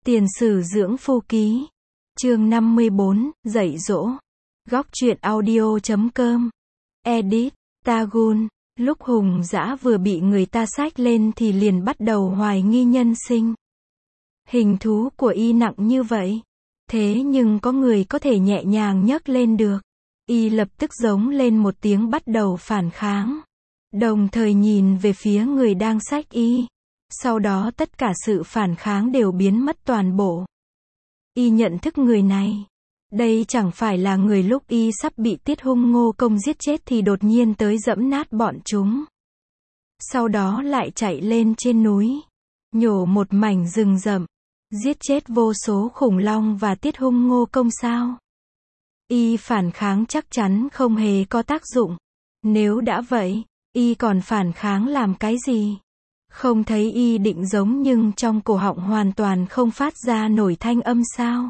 Tiền sử dưỡng phu ký. Chương 54, dạy dỗ. Góc truyện audio.com. Edit, Tagun. Lúc Hùng Dã vừa bị người ta xách lên thì liền bắt đầu hoài nghi nhân sinh. Hình thú của y nặng như vậy. Thế nhưng có người có thể nhẹ nhàng nhấc lên được. Y lập tức giống lên một tiếng bắt đầu phản kháng. Đồng thời nhìn về phía người đang xách y. Sau đó tất cả sự phản kháng đều biến mất toàn bộ. Y nhận thức người này. Đây chẳng phải là người lúc y sắp bị Tiết Hung Ngô Công giết chết thì đột nhiên tới giẫm nát bọn chúng. Sau đó lại chạy lên trên núi. Nhổ một mảnh rừng rậm. Giết chết vô số khủng long và Tiết Hung Ngô Công sao? Y phản kháng chắc chắn không hề có tác dụng. Nếu đã vậy, y còn phản kháng làm cái gì? Không thấy y định giống nhưng trong cổ họng hoàn toàn không phát ra nổi thanh âm sao?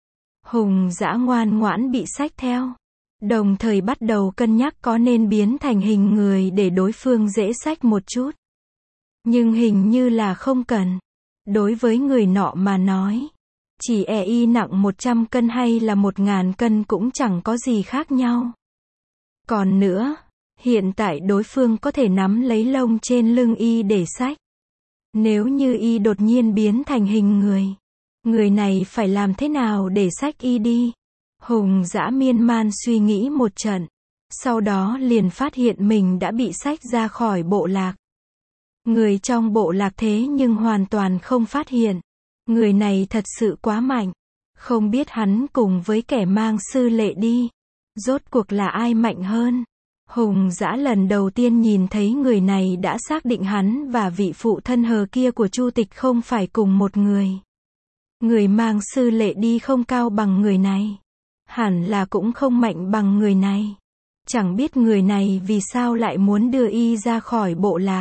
Hùng Dã ngoan ngoãn bị xách theo. Đồng thời bắt đầu cân nhắc có nên biến thành hình người để đối phương dễ xách một chút. Nhưng hình như là không cần. Đối với người nọ mà nói, chỉ y nặng 100 cân hay là 1000 cân cũng chẳng có gì khác nhau. Còn nữa, hiện tại đối phương có thể nắm lấy lông trên lưng y để xách. Nếu như y đột nhiên biến thành hình người này phải làm thế nào để xách y đi? Hùng Dã miên man suy nghĩ một trận. Sau đó liền phát hiện mình đã bị xách ra khỏi bộ lạc. Người trong bộ lạc thế nhưng hoàn toàn không phát hiện. Người này thật sự quá mạnh. Không biết hắn cùng với kẻ mang sư lệ đi. Rốt cuộc là ai mạnh hơn? Hùng Dã lần đầu tiên nhìn thấy người này đã xác định hắn và vị phụ thân hờ kia của Chu Tịch không phải cùng một người. Người mang sư lệ đi không cao bằng người này. Hẳn là cũng không mạnh bằng người này. Chẳng biết người này vì sao lại muốn đưa y ra khỏi bộ lạc.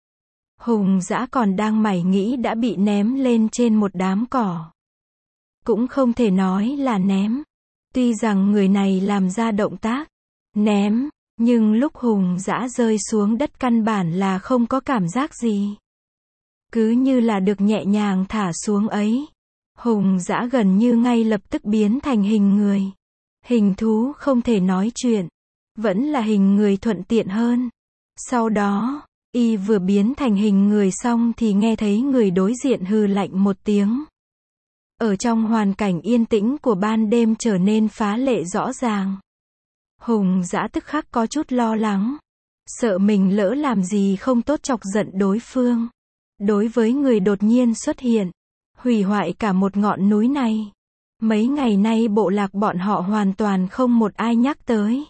Hùng Dã còn đang mải nghĩ đã bị ném lên trên một đám cỏ. Cũng không thể nói là ném. Tuy rằng người này làm ra động tác ném, nhưng lúc Hùng Dã rơi xuống đất căn bản là không có cảm giác gì. Cứ như là được nhẹ nhàng thả xuống ấy. Hùng Dã gần như ngay lập tức biến thành hình người. Hình thú không thể nói chuyện. Vẫn là hình người thuận tiện hơn. Sau đó, y vừa biến thành hình người xong thì nghe thấy người đối diện hừ lạnh một tiếng. Ở trong hoàn cảnh yên tĩnh của ban đêm trở nên phá lệ rõ ràng. Hùng Dã tức khắc có chút lo lắng. Sợ mình lỡ làm gì không tốt chọc giận đối phương. Đối với người đột nhiên xuất hiện. Hủy hoại cả một ngọn núi này. Mấy ngày nay bộ lạc bọn họ hoàn toàn không một ai nhắc tới.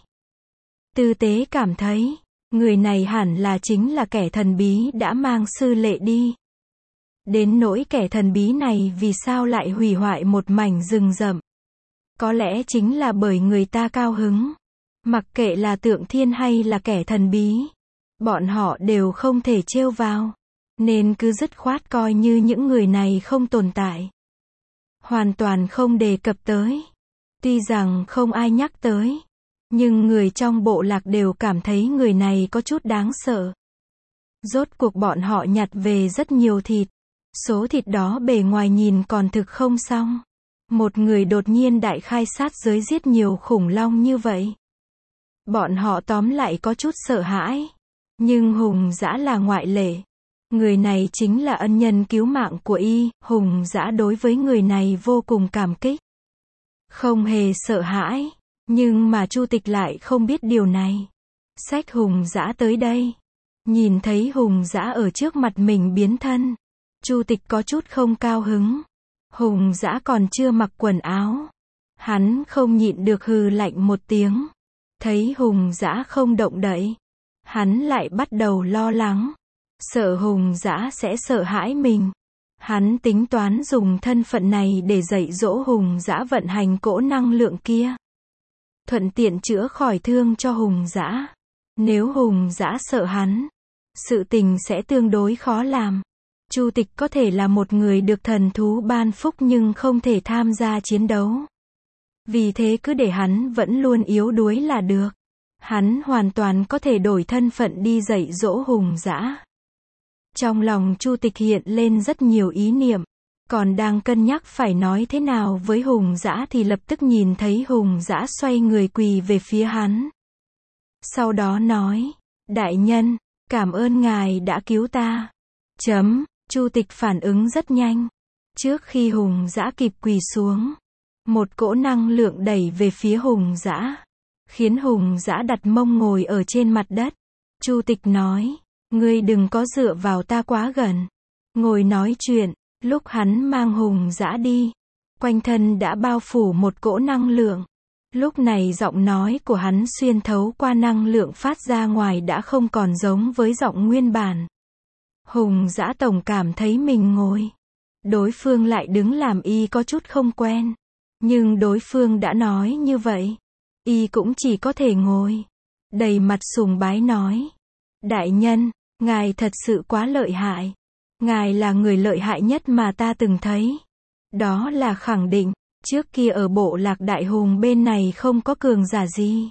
Tư tế cảm thấy, người này hẳn là chính là kẻ thần bí đã mang sư lệ đi. Đến nỗi kẻ thần bí này vì sao lại hủy hoại một mảnh rừng rậm. Có lẽ chính là bởi người ta cao hứng. Mặc kệ là Tượng Thiên hay là kẻ thần bí, bọn họ đều không thể trêu vào. Nên cứ dứt khoát coi như những người này không tồn tại. Hoàn toàn không đề cập tới. Tuy rằng không ai nhắc tới. Nhưng người trong bộ lạc đều cảm thấy người này có chút đáng sợ. Rốt cuộc bọn họ nhặt về rất nhiều thịt. Số thịt đó bề ngoài nhìn còn thực không xong. Một người đột nhiên đại khai sát giới giết nhiều khủng long như vậy. Bọn họ tóm lại có chút sợ hãi. Nhưng Hùng Dã là ngoại lệ. Người này chính là ân nhân cứu mạng của y. Hùng Dã đối với người này vô cùng cảm kích. Không hề sợ hãi. Nhưng mà Chu Tịch lại không biết điều này. Xách Hùng Dã tới đây. Nhìn thấy Hùng Dã ở trước mặt mình biến thân. Chu Tịch có chút không cao hứng. Hùng Dã còn chưa mặc quần áo. Hắn không nhịn được hừ lạnh một tiếng. Thấy Hùng Dã không động đậy. Hắn lại bắt đầu lo lắng. Sợ Hùng Dã sẽ sợ hãi mình. Hắn tính toán dùng thân phận này để dạy dỗ Hùng Dã vận hành cỗ năng lượng kia. Thuận tiện chữa khỏi thương cho Hùng Dã. Nếu Hùng Dã sợ hắn, sự tình sẽ tương đối khó làm. Chu Tịch có thể là một người được thần thú ban phúc nhưng không thể tham gia chiến đấu. Vì thế cứ để hắn vẫn luôn yếu đuối là được. Hắn hoàn toàn có thể đổi thân phận đi dạy dỗ Hùng Dã. Trong lòng Chu Tịch hiện lên rất nhiều ý niệm. Còn đang cân nhắc phải nói thế nào với Hùng Dã thì lập tức nhìn thấy Hùng Dã xoay người quỳ về phía hắn. Sau đó nói, đại nhân, cảm ơn ngài đã cứu ta. Chu Tịch phản ứng rất nhanh. Trước khi Hùng Dã kịp quỳ xuống, một cỗ năng lượng đẩy về phía Hùng Dã, khiến Hùng Dã đặt mông ngồi ở trên mặt đất. Chu Tịch nói, ngươi đừng có dựa vào ta quá gần. Ngồi nói chuyện. Lúc hắn mang Hùng Dã đi, quanh thân đã bao phủ một cỗ năng lượng. Lúc này giọng nói của hắn xuyên thấu qua năng lượng phát ra ngoài đã không còn giống với giọng nguyên bản. Hùng Dã tổng cảm thấy mình ngồi. Đối phương lại đứng làm y có chút không quen. Nhưng đối phương đã nói như vậy. Y cũng chỉ có thể ngồi. Đầy mặt sùng bái nói. Đại nhân, ngài thật sự quá lợi hại. Ngài là người lợi hại nhất mà ta từng thấy. Đó là khẳng định. Trước kia ở bộ lạc Đại Hùng bên này không có cường giả gì.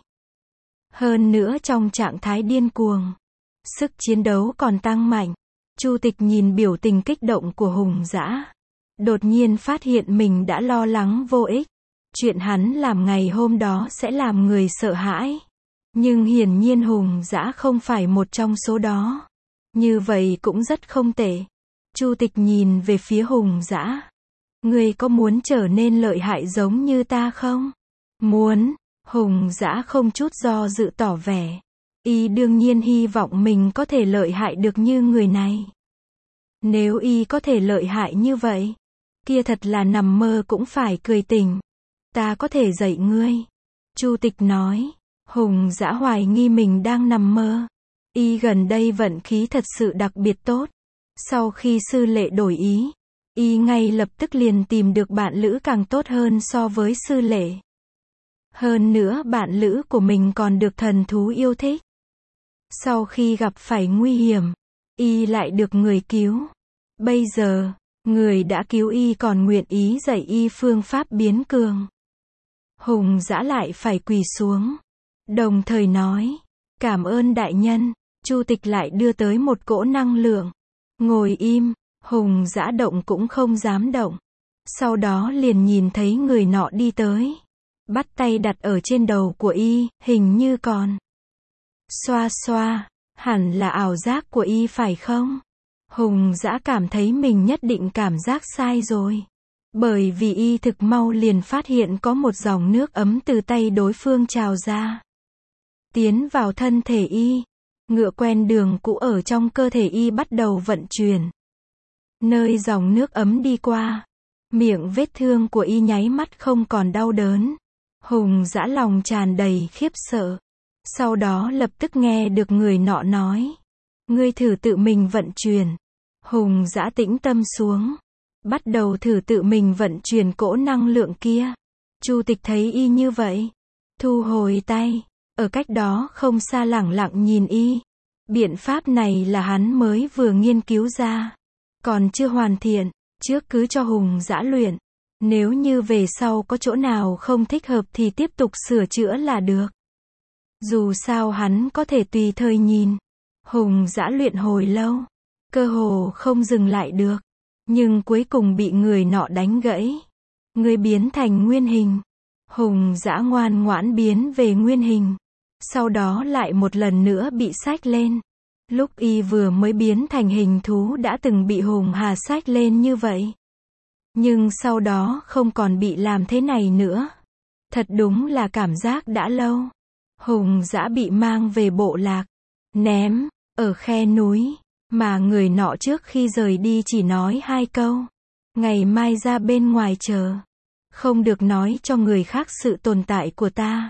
Hơn nữa trong trạng thái điên cuồng. Sức chiến đấu còn tăng mạnh. Chu Tịch nhìn biểu tình kích động của Hùng Dã. Đột nhiên phát hiện mình đã lo lắng vô ích. Chuyện hắn làm ngày hôm đó sẽ làm người sợ hãi. Nhưng hiển nhiên Hùng Dã không phải một trong số đó. Như vậy cũng rất không tệ. Chu Tịch nhìn về phía Hùng Dã. Ngươi có muốn trở nên lợi hại giống như ta không? Muốn. Hùng Dã không chút do dự tỏ vẻ. Y đương nhiên hy vọng mình có thể lợi hại được như người này. Nếu y có thể lợi hại như vậy, kia thật là nằm mơ cũng phải cười tỉnh. Ta có thể dạy ngươi. Chu Tịch nói. Hùng Dã hoài nghi mình đang nằm mơ. Y gần đây vận khí thật sự đặc biệt tốt. Sau khi sư lệ đổi ý, y ngay lập tức liền tìm được bạn lữ càng tốt hơn so với sư lệ. Hơn nữa bạn lữ của mình còn được thần thú yêu thích. Sau khi gặp phải nguy hiểm, y lại được người cứu. Bây giờ, người đã cứu y còn nguyện ý dạy y phương pháp biến cường. Hùng Dã lại phải quỳ xuống. Đồng thời nói, cảm ơn đại nhân. Chu Tịch lại đưa tới một cỗ năng lượng. Ngồi im, Hùng Dã động cũng không dám động. Sau đó liền nhìn thấy người nọ đi tới. Bắt tay đặt ở trên đầu của y, hình như còn. Xoa xoa, hẳn là ảo giác của y phải không? Hùng Dã cảm thấy mình nhất định cảm giác sai rồi. Bởi vì y thực mau liền phát hiện có một dòng nước ấm từ tay đối phương trào ra. Tiến vào thân thể y. Ngựa quen đường cũ ở trong cơ thể y bắt đầu vận chuyển. Nơi dòng nước ấm đi qua, miệng vết thương của y nháy mắt không còn đau đớn. Hùng Dã lòng tràn đầy khiếp sợ. Sau đó lập tức nghe được người nọ nói. Ngươi thử tự mình vận chuyển. Hùng Dã tĩnh tâm xuống. Bắt đầu thử tự mình vận chuyển cỗ năng lượng kia. Chu Tịch thấy y như vậy. Thu hồi tay. Ở cách đó không xa lẳng lặng nhìn y. Biện pháp này là hắn mới vừa nghiên cứu ra. Còn chưa hoàn thiện. Trước cứ cho Hùng Dã luyện. Nếu như về sau có chỗ nào không thích hợp thì tiếp tục sửa chữa là được. Dù sao hắn có thể tùy thời nhìn. Hùng Dã luyện hồi lâu. Cơ hồ không dừng lại được. Nhưng cuối cùng bị người nọ đánh gãy. Người biến thành nguyên hình. Hùng Dã ngoan ngoãn biến về nguyên hình. Sau đó lại một lần nữa bị xách lên. Lúc y vừa mới biến thành hình thú đã từng bị Hùng Hà xách lên như vậy. Nhưng sau đó không còn bị làm thế này nữa. Thật đúng là cảm giác đã lâu. Hùng Dã bị mang về bộ lạc. Ném, ở khe núi. Mà người nọ trước khi rời đi chỉ nói 2 câu. Ngày mai ra bên ngoài chờ. Không được nói cho người khác sự tồn tại của ta.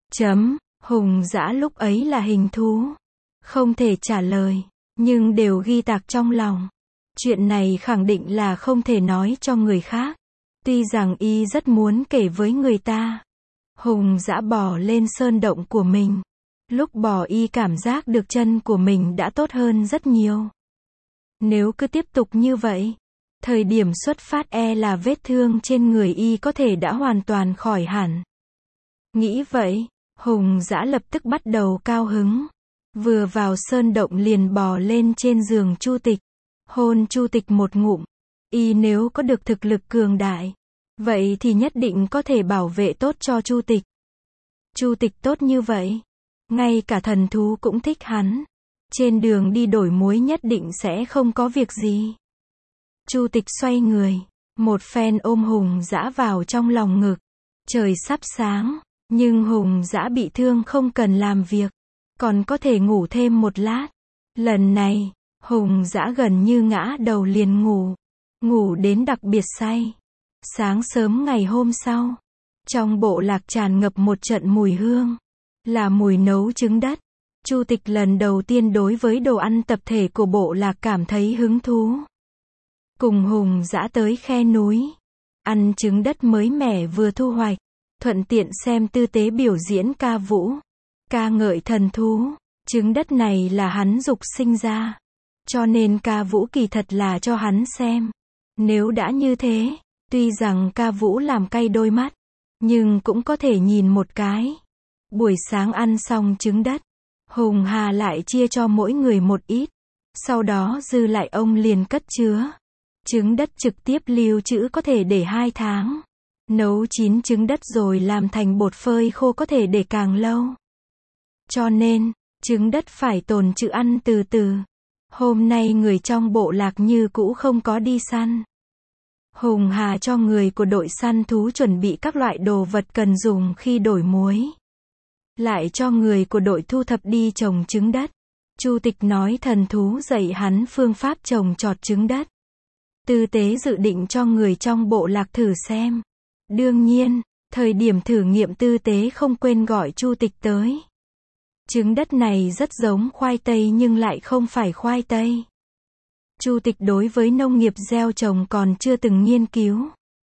Hùng Dã lúc ấy là hình thú. Không thể trả lời. Nhưng đều ghi tạc trong lòng. Chuyện này khẳng định là không thể nói cho người khác. Tuy rằng y rất muốn kể với người ta. Hùng Dã bò lên sơn động của mình. Lúc bò y cảm giác được chân của mình đã tốt hơn rất nhiều. Nếu cứ tiếp tục như vậy, thời điểm xuất phát là vết thương trên người y có thể đã hoàn toàn khỏi hẳn. Nghĩ vậy, Hùng Dã lập tức bắt đầu cao hứng. Vừa vào sơn động liền bò lên trên giường Chu Tịch. Hôn Chu Tịch một ngụm. Y nếu có được thực lực cường đại, vậy thì nhất định có thể bảo vệ tốt cho Chu Tịch. Chu Tịch tốt như vậy, ngay cả thần thú cũng thích hắn. Trên đường đi đổi muối nhất định sẽ không có việc gì. Chu Tịch xoay người, một phen ôm Hùng Dã vào trong lòng ngực. Trời sắp sáng, nhưng Hùng Dã bị thương không cần làm việc, còn có thể ngủ thêm một lát. Lần này, Hùng Dã gần như ngã đầu liền ngủ, ngủ đến đặc biệt say. Sáng sớm ngày hôm sau, trong bộ lạc tràn ngập một trận mùi hương, là mùi nấu trứng đất. Chu Tịch lần đầu tiên đối với đồ ăn tập thể của bộ lạc cảm thấy hứng thú. Cùng Hùng Dã tới khe núi, ăn trứng đất mới mẻ vừa thu hoạch, thuận tiện xem tư tế biểu diễn ca vũ, ca ngợi thần thú. Trứng đất này là hắn dục sinh ra, cho nên ca vũ kỳ thật là cho hắn xem. Nếu đã như thế, tuy rằng ca vũ làm cay đôi mắt, nhưng cũng có thể nhìn một cái. Buổi sáng ăn xong trứng đất, Hùng Hà lại chia cho mỗi người một ít, sau đó dư lại ông liền cất chứa. Trứng đất trực tiếp lưu trữ có thể để 2 tháng. Nấu chín trứng đất rồi làm thành bột phơi khô có thể để càng lâu. Cho nên, trứng đất phải tồn trữ ăn từ từ. Hôm nay người trong bộ lạc như cũ không có đi săn. Hùng Hà cho người của đội săn thú chuẩn bị các loại đồ vật cần dùng khi đổi muối. Lại cho người của đội thu thập đi trồng trứng đất. Chu Tịch nói thần thú dạy hắn phương pháp trồng trọt trứng đất. Tư tế dự định cho người trong bộ lạc thử xem. Đương nhiên, thời điểm thử nghiệm tư tế không quên gọi Chu Tịch tới. Trứng đất này rất giống khoai tây nhưng lại không phải khoai tây. Chu Tịch đối với nông nghiệp gieo trồng còn chưa từng nghiên cứu.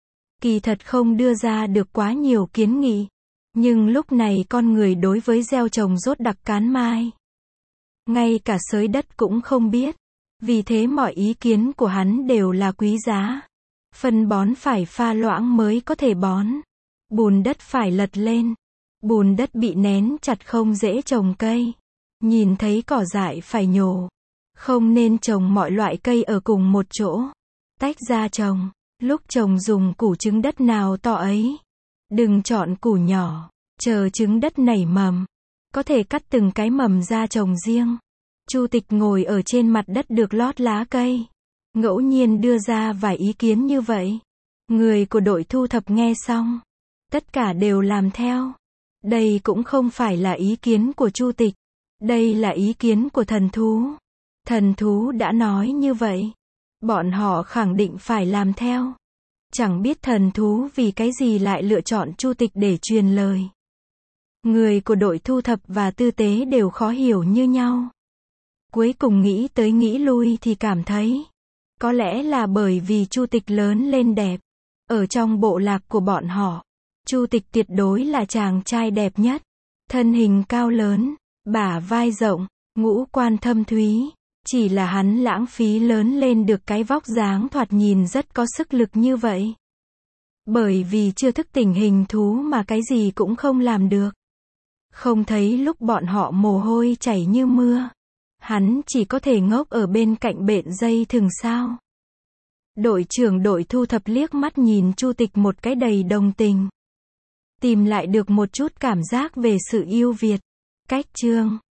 Kỳ thật không đưa ra được quá nhiều kiến nghị. Nhưng lúc này con người đối với gieo trồng rốt đặc cán mai. Ngay cả xới đất cũng không biết. Vì thế mọi ý kiến của hắn đều là quý giá. Phân bón phải pha loãng mới có thể bón. Bùn đất phải lật lên. Bùn đất bị nén chặt không dễ trồng cây. Nhìn thấy cỏ dại phải nhổ. Không nên trồng mọi loại cây ở cùng một chỗ. Tách ra trồng. Lúc trồng dùng củ trứng đất nào to ấy. Đừng chọn củ nhỏ. Chờ trứng đất nảy mầm. Có thể cắt từng cái mầm ra trồng riêng. Chu Tịch ngồi ở trên mặt đất được lót lá cây. Ngẫu nhiên đưa ra vài ý kiến như vậy. Người của đội thu thập nghe xong. Tất cả đều làm theo. Đây cũng không phải là ý kiến của Chu Tịch. Đây là ý kiến của thần thú. Thần thú đã nói như vậy. Bọn họ khẳng định phải làm theo. Chẳng biết thần thú vì cái gì lại lựa chọn Chu Tịch để truyền lời. Người của đội thu thập và tư tế đều khó hiểu như nhau. Cuối cùng nghĩ tới nghĩ lui thì cảm thấy. Có lẽ là bởi vì Chu Tịch lớn lên đẹp. Ở trong bộ lạc của bọn họ, Chu Tịch tuyệt đối là chàng trai đẹp nhất. Thân hình cao lớn, bả vai rộng, ngũ quan thâm thúy. Chỉ là hắn lãng phí lớn lên được cái vóc dáng thoạt nhìn rất có sức lực như vậy. Bởi vì chưa thức tỉnh hình thú mà cái gì cũng không làm được. Không thấy lúc bọn họ mồ hôi chảy như mưa. Hắn chỉ có thể ngốc ở bên cạnh bện dây thừng sao. Đội trưởng đội thu thập liếc mắt nhìn Chu Tịch một cái đầy đồng tình. Tìm lại được một chút cảm giác về sự yêu Việt. Cách chương